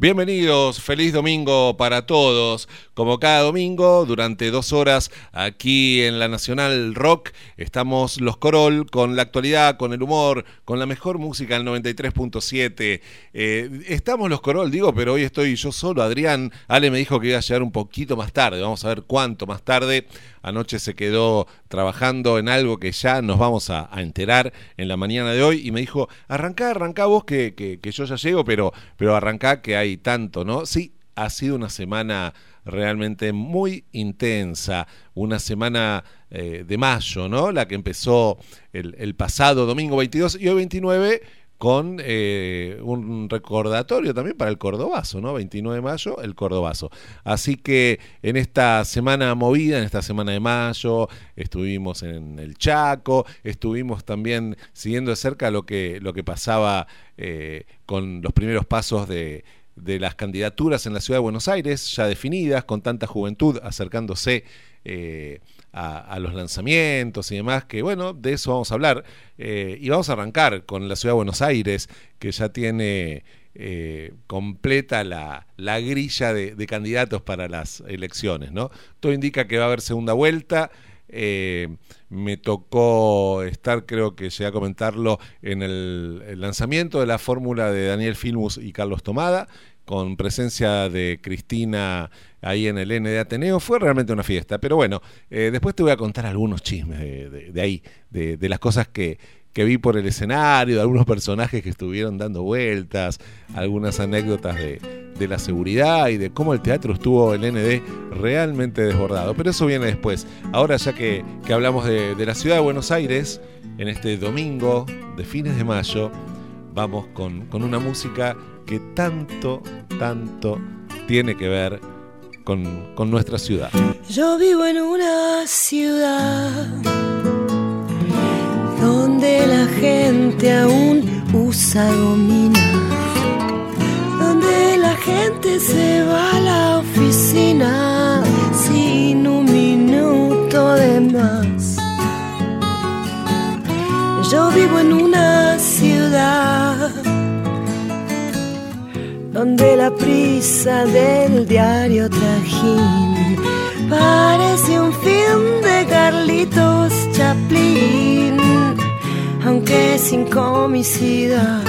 Bienvenidos, feliz domingo para todos. Como cada domingo, durante 2 horas, aquí en la Nacional Rock, estamos los Corol con la actualidad, con el humor, con la mejor música del 93.7. Estamos los Corol, digo, pero hoy estoy yo solo, Adrián. Ale me dijo que iba a llegar un poquito más tarde, vamos a ver cuánto más tarde. Anoche se quedó trabajando en algo que ya nos vamos a enterar en la mañana de hoy y me dijo, arrancá vos que yo ya llego, pero arrancá que hay tanto, ¿no? Sí, ha sido una semana realmente muy intensa, una semana de mayo, ¿no? La que empezó el pasado domingo 22 y hoy 29 con un recordatorio también para el Cordobazo, ¿no? 29 de mayo, el Cordobazo. Así que en esta semana movida, en esta semana de mayo, estuvimos en el Chaco, estuvimos también siguiendo de cerca lo que pasaba con los primeros pasos de las candidaturas en la ciudad de Buenos Aires, ya definidas, con tanta juventud acercándose a los lanzamientos y demás, que bueno, de eso vamos a hablar. Y vamos a arrancar con la ciudad de Buenos Aires, que ya tiene completa la grilla de candidatos para las elecciones, ¿no? Todo indica que va a haber segunda vuelta. Me tocó estar, creo que llegué a comentarlo, en el lanzamiento de la fórmula de Daniel Filmus y Carlos Tomada, con presencia de Cristina ahí en el N de Ateneo. Fue realmente una fiesta, pero bueno, después te voy a contar algunos chismes de ahí, de las cosas que vi por el escenario, de algunos personajes que estuvieron dando vueltas, algunas anécdotas de la seguridad y de cómo el teatro estuvo el ND realmente desbordado, pero eso viene después. Ahora ya que hablamos de la ciudad de Buenos Aires, en este domingo de fines de mayo, vamos con una música que tanto tiene que ver con nuestra ciudad. Yo vivo en una ciudad donde la gente aún usa gomina, donde la gente se va a la oficina sin un minuto de más. Yo vivo en una ciudad donde la prisa del diario Trajín parece un film de Carlitos Chaplin, aunque sin comicidad.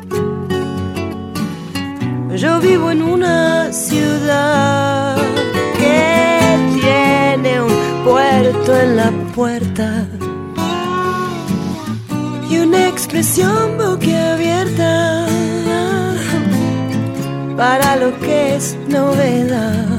Yo vivo en una ciudad que tiene un puerto en la puerta y una expresión boquiabierta para lo que es novedad.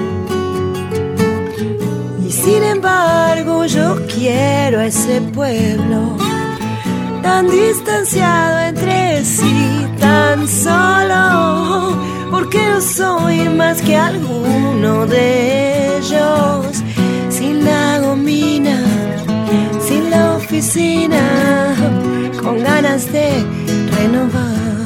Y sin embargo yo quiero a ese pueblo tan distanciado entre sí, tan solo, porque no soy más que alguno de ellos, sin la gomina, sin la oficina, con ganas de renovar.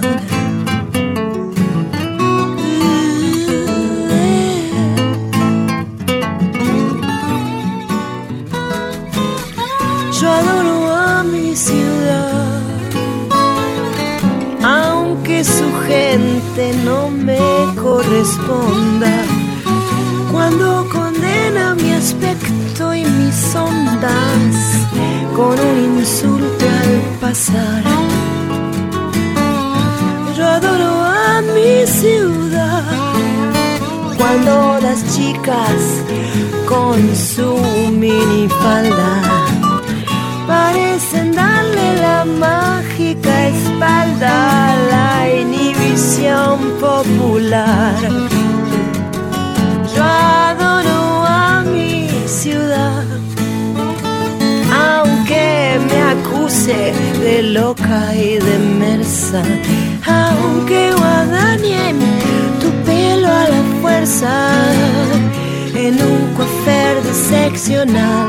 Yo adoro a mi ciudad, aunque su gente no me corresponda. Cuando condena mi aspecto y mis ondas con un insulto al pasar. Yo adoro a mi ciudad, cuando las chicas con su minifalda parecen darle la mágica espalda a la inhibición popular. Yo adoro a mi ciudad, aunque me acuse de loca y de mersa, aunque guadañen tu pelo a la fuerza en un coafer de seccional.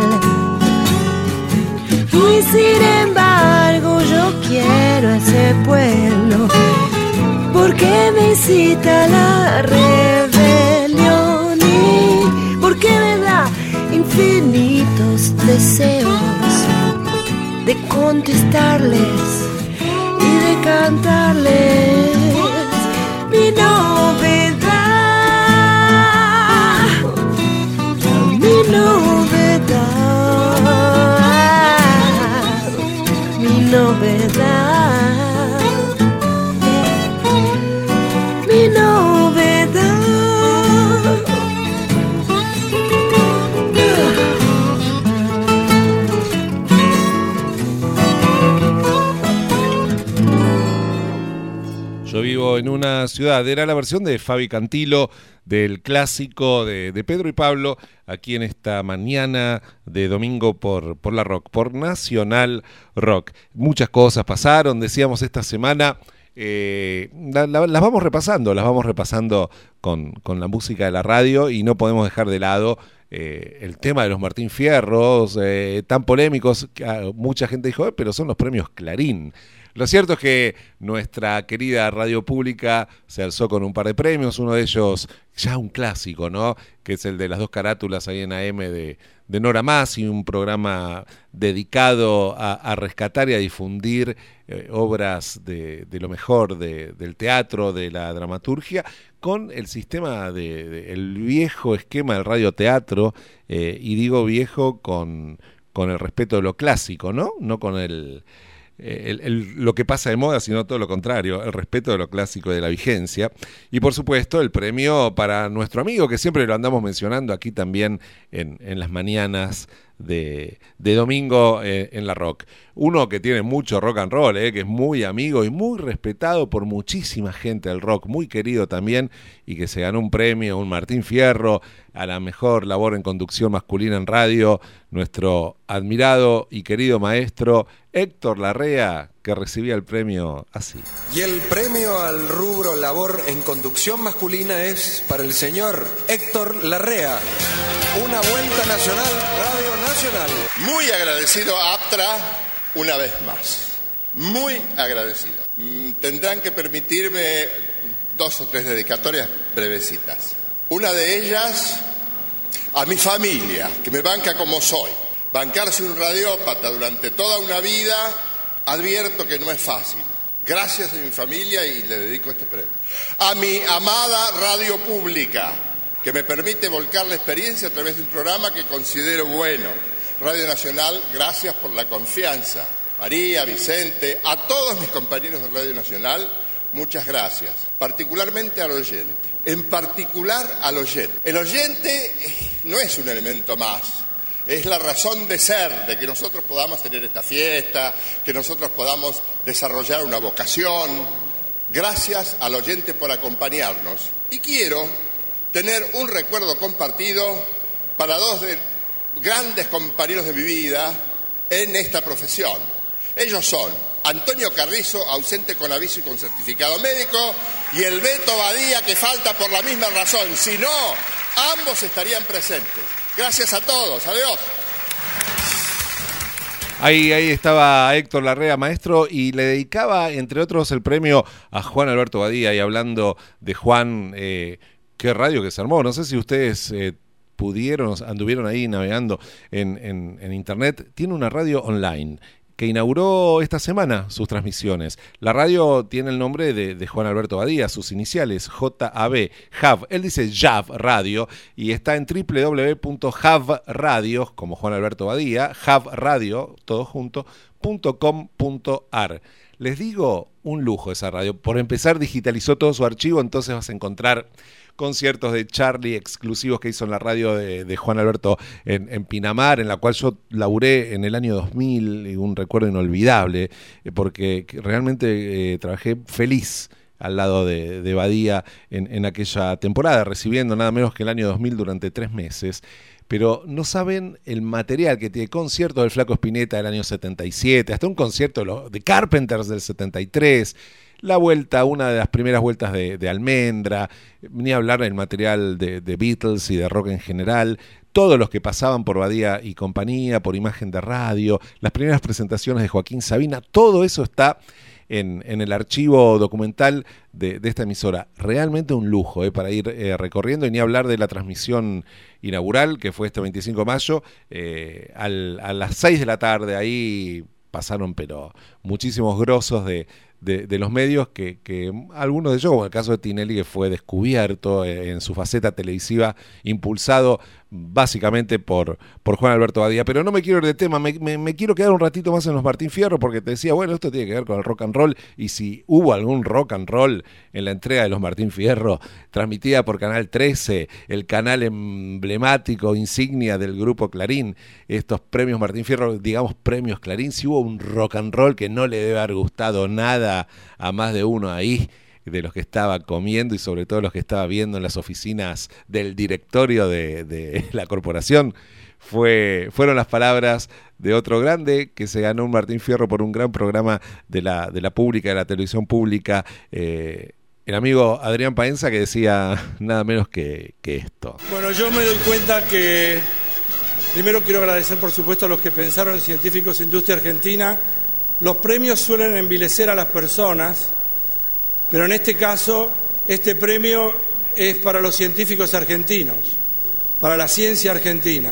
Y sin embargo yo quiero a ese pueblo, porque me incita a la rebelión y porque me da infinitos deseos de contestarles y de cantarles mi novedad. novedad, mi novedad. Yo vivo en una ciudad, era la versión de Fabi Cantilo del clásico de Pedro y Pablo, aquí en esta mañana de domingo por la Rock, por Nacional Rock. Muchas cosas pasaron, decíamos esta semana, las vamos repasando con la música de la radio y no podemos dejar de lado el tema de los Martín Fierros, tan polémicos, que mucha gente dijo, pero son los premios Clarín. Lo cierto es que nuestra querida radio pública se alzó con un par de premios, uno de ellos ya un clásico, ¿no? Que es el de las 2 carátulas ahí en AM de Nora Masi, un programa dedicado a rescatar y a difundir obras de lo mejor del teatro, de la dramaturgia, con el sistema el viejo esquema del radioteatro, y digo viejo con el respeto de lo clásico, ¿no? No con lo que pasa de moda, sino todo lo contrario, el respeto de lo clásico y de la vigencia. Y por supuesto el premio para nuestro amigo, que siempre lo andamos mencionando aquí también en las mañanas de domingo en la Rock. Uno que tiene mucho rock and roll, que es muy amigo y muy respetado por muchísima gente del rock, muy querido también, y que se ganó un premio, un Martín Fierro, a la mejor labor en conducción masculina en radio, nuestro admirado y querido maestro Héctor Larrea, que recibía el premio así. Y el premio al rubro labor en conducción masculina es para el señor Héctor Larrea. Una vuelta nacional, Radio Nacional. Muy agradecido a APTRA una vez más. Muy agradecido. Tendrán que permitirme 2 o 3 dedicatorias brevecitas. Una de ellas a mi familia, que me banca como soy. Bancarse un radiópata durante toda una vida, advierto que no es fácil. Gracias a mi familia y le dedico este premio. A mi amada radio pública, que me permite volcar la experiencia a través de un programa que considero bueno. Radio Nacional, gracias por la confianza. María, Vicente, a todos mis compañeros de Radio Nacional, muchas gracias. Particularmente al oyente. En particular al oyente. El oyente no es un elemento más. Es la razón de ser, de que nosotros podamos tener esta fiesta, que nosotros podamos desarrollar una vocación. Gracias al oyente por acompañarnos. Y quiero tener un recuerdo compartido para 2 grandes compañeros de mi vida en esta profesión. Ellos son Antonio Carrizo, ausente con aviso y con certificado médico, y el Beto Badía, que falta por la misma razón. Si no, ambos estarían presentes. Gracias a todos. Adiós. Ahí estaba Héctor Larrea, maestro, y le dedicaba, entre otros, el premio a Juan Alberto Badía. Y hablando de Juan, qué radio que se armó. No sé si ustedes anduvieron ahí navegando en internet. Tiene una radio online que inauguró esta semana sus transmisiones. La radio tiene el nombre de Juan Alberto Badía, sus iniciales, JAB, JAV. Él dice JAV Radio, y está en www.javradios, como Juan Alberto Badía, javradio, todo junto, .com.ar. Les digo, un lujo esa radio. Por empezar, digitalizó todo su archivo, entonces vas a encontrar conciertos de Charlie exclusivos que hizo en la radio de Juan Alberto en Pinamar, en la cual yo laburé en el año 2000, y un recuerdo inolvidable, porque realmente trabajé feliz al lado de Badía en aquella temporada, recibiendo nada menos que el año 2000 durante 3 meses. Pero no saben el material que tiene, conciertos del Flaco Spinetta del año 77, hasta un concierto de Carpenters del 73, la vuelta, una de las primeras vueltas de Almendra, ni hablar del material de Beatles y de rock en general, todos los que pasaban por Badía y compañía, por Imagen de Radio, las primeras presentaciones de Joaquín Sabina, todo eso está en el archivo documental de esta emisora. Realmente un lujo para ir recorriendo, y ni hablar de la transmisión inaugural, que fue este 25 de mayo, a las 6 de la tarde, ahí pasaron pero muchísimos grosos de de los medios que algunos de ellos, como el caso de Tinelli, que fue descubierto en su faceta televisiva, impulsado básicamente por Juan Alberto Badía. Pero no me quiero ir de tema, me quiero quedar un ratito más en los Martín Fierro, porque te decía, bueno, esto tiene que ver con el rock and roll, y si hubo algún rock and roll en la entrega de los Martín Fierro, transmitida por Canal 13, el canal emblemático, insignia del grupo Clarín, estos premios Martín Fierro, digamos premios Clarín, si hubo un rock and roll que no le debe haber gustado nada a más de uno ahí, de los que estaba comiendo y sobre todo los que estaba viendo en las oficinas del directorio de la corporación, fueron las palabras de otro grande que se ganó un Martín Fierro por un gran programa de la pública, de la televisión pública, el amigo Adrián Paenza, que decía nada menos que esto. Bueno, yo me doy cuenta que primero quiero agradecer por supuesto a los que pensaron en Científicos Industria Argentina. Los premios suelen envilecer a las personas, pero en este caso, este premio es para los científicos argentinos, para la ciencia argentina.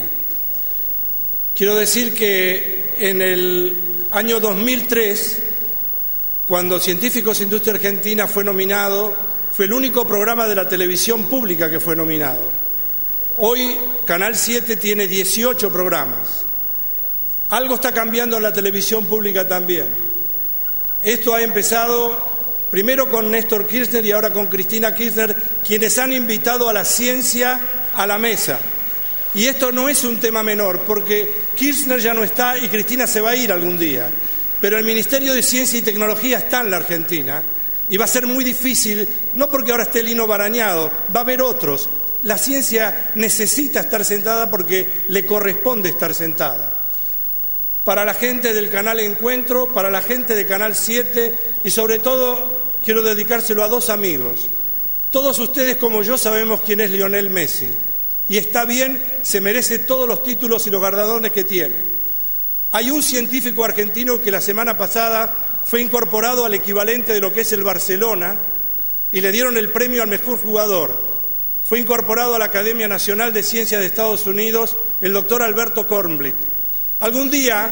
Quiero decir que en el año 2003, cuando Científicos Industria Argentina fue nominado, fue el único programa de la televisión pública que fue nominado. Hoy Canal 7 tiene 18 programas. Algo está cambiando en la televisión pública también. Esto ha empezado primero con Néstor Kirchner y ahora con Cristina Kirchner, quienes han invitado a la ciencia a la mesa. Y esto no es un tema menor, porque Kirchner ya no está y Cristina se va a ir algún día. Pero el Ministerio de Ciencia y Tecnología está en la Argentina y va a ser muy difícil, no porque ahora esté Lino Barañado, va a haber otros. La ciencia necesita estar sentada porque le corresponde estar sentada. Para la gente del Canal Encuentro, para la gente de Canal 7 y sobre todo quiero dedicárselo a dos amigos. Todos ustedes como yo sabemos quién es Lionel Messi y está bien, se merece todos los títulos y los galardones que tiene. Hay un científico argentino que la semana pasada fue incorporado al equivalente de lo que es el Barcelona y le dieron el premio al mejor jugador. Fue incorporado a la Academia Nacional de Ciencias de Estados Unidos el doctor Alberto Kornblit. Algún día,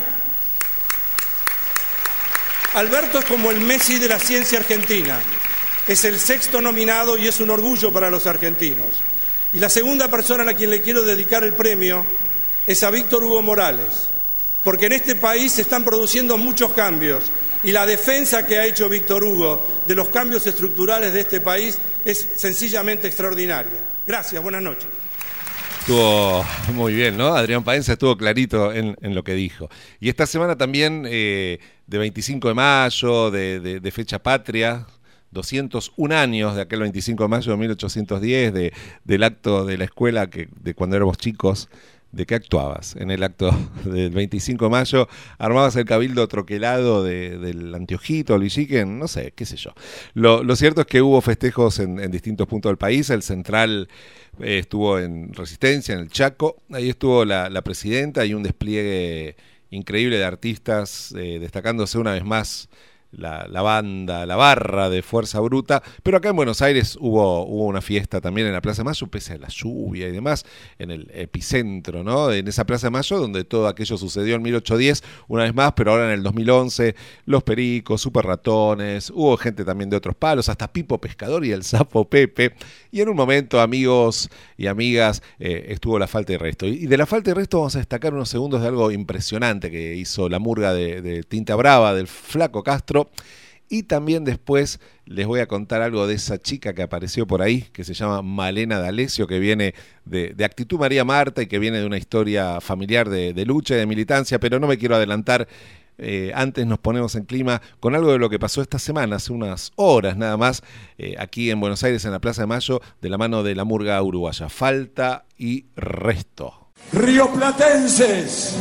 Alberto es como el Messi de la ciencia argentina. Es el sexto nominado y es un orgullo para los argentinos. Y la segunda persona a la quien le quiero dedicar el premio es a Víctor Hugo Morales, porque en este país se están produciendo muchos cambios y la defensa que ha hecho Víctor Hugo de los cambios estructurales de este país es sencillamente extraordinaria. Gracias, buenas noches. Estuvo muy bien, ¿no? Adrián Paenza estuvo clarito en lo que dijo. Y esta semana también, de 25 de mayo, de fecha patria, 201 años de aquel 25 de mayo de 1810, del acto de la escuela de cuando éramos chicos. ¿De qué actuabas? En el acto del 25 de mayo, armabas el cabildo troquelado del Anteojito, Lichiquen, no sé, qué sé yo. Lo cierto es que hubo festejos en distintos puntos del país. El Central estuvo en Resistencia, en el Chaco. Ahí estuvo la presidenta y un despliegue increíble de artistas, destacándose una vez más la banda, la barra de Fuerza Bruta. Pero acá en Buenos Aires hubo una fiesta también en la Plaza de Mayo, pese a la lluvia y demás, en el epicentro, ¿no? En esa Plaza de Mayo donde todo aquello sucedió en 1810, una vez más, pero ahora en el 2011, Los Pericos, Super Ratones, hubo gente también de otros palos, hasta Pipo Pescador y el Sapo Pepe. Y en un momento, amigos y amigas, estuvo La Falta y Resto. Y de La Falta y Resto vamos a destacar unos segundos de algo impresionante que hizo la murga de Tinta Brava, del Flaco Castro. Y también después les voy a contar algo de esa chica que apareció por ahí, que se llama Malena D'Alessio, que viene de Actitud María Marta y que viene de una historia familiar de lucha y de militancia, pero no me quiero adelantar. Antes nos ponemos en clima con algo de lo que pasó esta semana, hace unas horas nada más, aquí en Buenos Aires, en la Plaza de Mayo, de la mano de la murga uruguaya. Falta y Resto. Rioplatenses.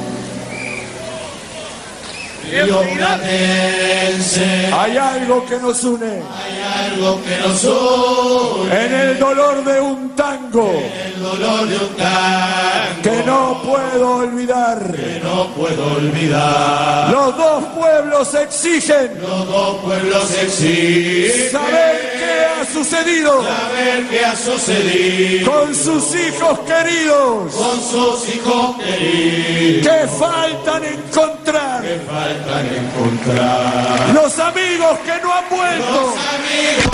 Rioplatense, hay algo que nos une, hay algo que nos une, en el dolor de un tango, en el dolor de un tango, que no puedo olvidar, que no puedo olvidar. Los dos pueblos exigen, saber qué sucedido. Saber qué ha sucedido. Con sus hijos queridos. Con sus hijos queridos. Que faltan encontrar. Que faltan encontrar. Los amigos que no han vuelto. Los amigos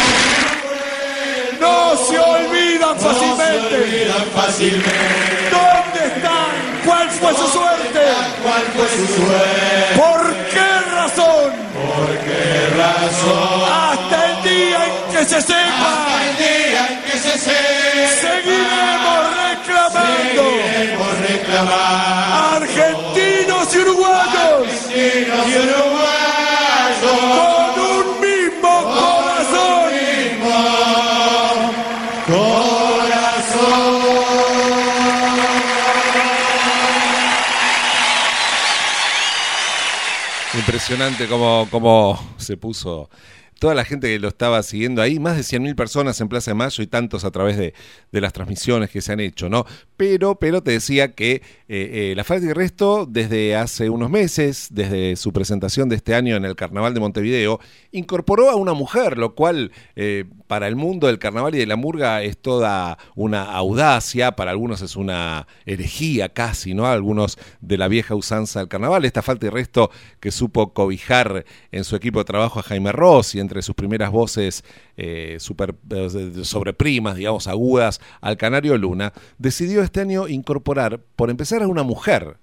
no se olvidan fácilmente. No se olvidan fácilmente. ¿Dónde están? ¿Cuál fue su suerte? ¿Cuál fue su suerte? ¿Por qué razón? ¿Por qué razón? Hasta el día en que se sepa. Hasta el día en que se sepa. Seguiremos reclamando. Seguiremos reclamando. Argentinos y uruguayos. Argentinos y uruguayos. Con un mismo corazón. Impresionante cómo se puso toda la gente que lo estaba siguiendo ahí, más de 100.000 personas en Plaza de Mayo y tantos a través de las transmisiones que se han hecho, ¿no? Pero te decía que La Falta y Resto, desde hace unos meses, desde su presentación de este año en el Carnaval de Montevideo, incorporó a una mujer, lo cual para el mundo del carnaval y de la murga es toda una audacia, para algunos es una herejía casi, ¿no? Algunos de la vieja usanza del carnaval. Esta Falta y Resto que supo cobijar en su equipo de trabajo a Jaime Ross y entre sus primeras voces sobre primas, digamos, agudas, al Canario Luna, decidió este año incorporar, por empezar, a una mujer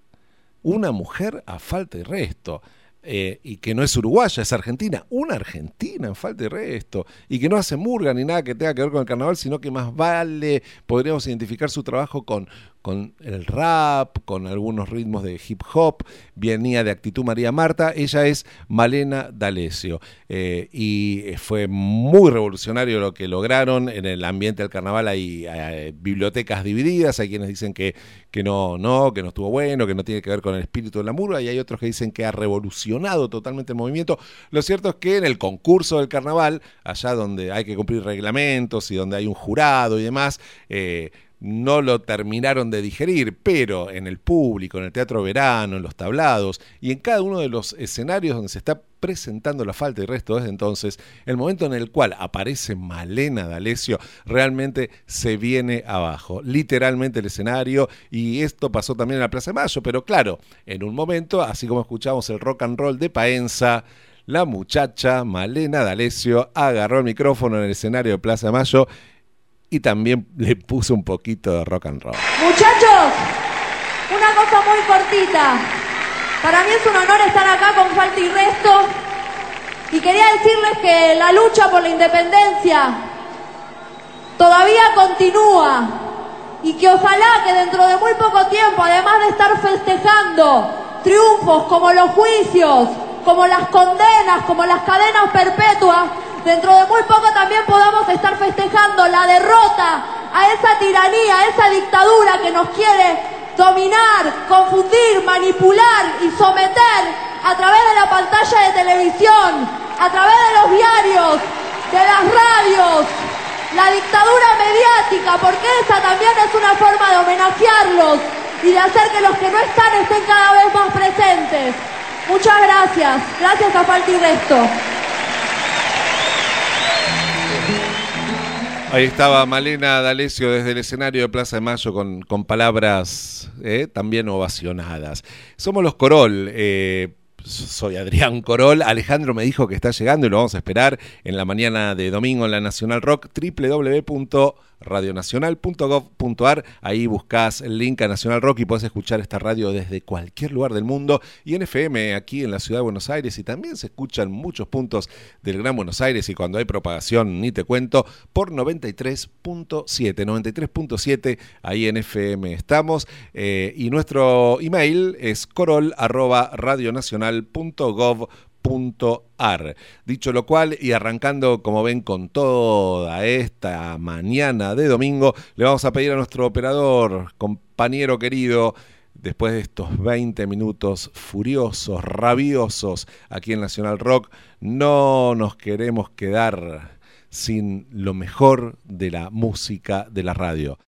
a Falta y Resto. Y que no es uruguaya, es argentina, una argentina en Falta y Resto, y que no hace murga ni nada que tenga que ver con el carnaval, sino que más vale, podríamos identificar su trabajo con el rap, con algunos ritmos de hip hop. Venía de Actitud María Marta. Ella es Malena D'Alessio, y fue muy revolucionario lo que lograron. En el ambiente del carnaval hay bibliotecas divididas, hay quienes dicen que no estuvo bueno, que no tiene que ver con el espíritu de la murga, y hay otros que dicen que ha revolucionado totalmente el movimiento. Lo cierto es que en el concurso del carnaval, allá donde hay que cumplir reglamentos y donde hay un jurado y demás, no lo terminaron de digerir, pero en el público, en el Teatro Verano, en los tablados y en cada uno de los escenarios donde se está presentando La Falta y Resto desde entonces, el momento en el cual aparece Malena D'Alessio realmente se viene abajo, literalmente el escenario, y esto pasó también en la Plaza de Mayo, pero claro, en un momento, así como escuchamos el rock and roll de Paenza, la muchacha Malena D'Alessio agarró el micrófono en el escenario de Plaza de Mayo y también le puso un poquito de rock and roll. Muchachos, una cosa muy cortita. Para mí es un honor estar acá con Falta y Resto. Y quería decirles que la lucha por la independencia todavía continúa. Y que ojalá que dentro de muy poco tiempo, además de estar festejando triunfos como los juicios, como las condenas, como las cadenas perpetuas, dentro de muy poco también podamos estar festejando la derrota a esa tiranía, a esa dictadura que nos quiere dominar, confundir, manipular y someter a través de la pantalla de televisión, a través de los diarios, de las radios, la dictadura mediática, porque esa también es una forma de homenajearlos y de hacer que los que no están estén cada vez más presentes. Muchas gracias. Gracias a Falta y Resto. Ahí estaba Malena D'Alessio desde el escenario de Plaza de Mayo con palabras también ovacionadas. Somos los Corol. Soy Adrián Corol. Alejandro me dijo que está llegando y lo vamos a esperar en la mañana de domingo en la Nacional Rock. www.radionacional.gov.ar. Ahí buscás el link a Nacional Rock y podés escuchar esta radio desde cualquier lugar del mundo, y en FM aquí en la ciudad de Buenos Aires, y también se escucha en muchos puntos del Gran Buenos Aires, y cuando hay propagación ni te cuento, por 93.7 ahí en FM estamos, y nuestro email es corol@radionacional.gov.ar. Dicho lo cual, y arrancando, como ven, con toda esta mañana de domingo, le vamos a pedir a nuestro operador, compañero querido, después de estos 20 minutos furiosos, rabiosos aquí en Nacional Rock, no nos queremos quedar sin lo mejor de la música de la radio.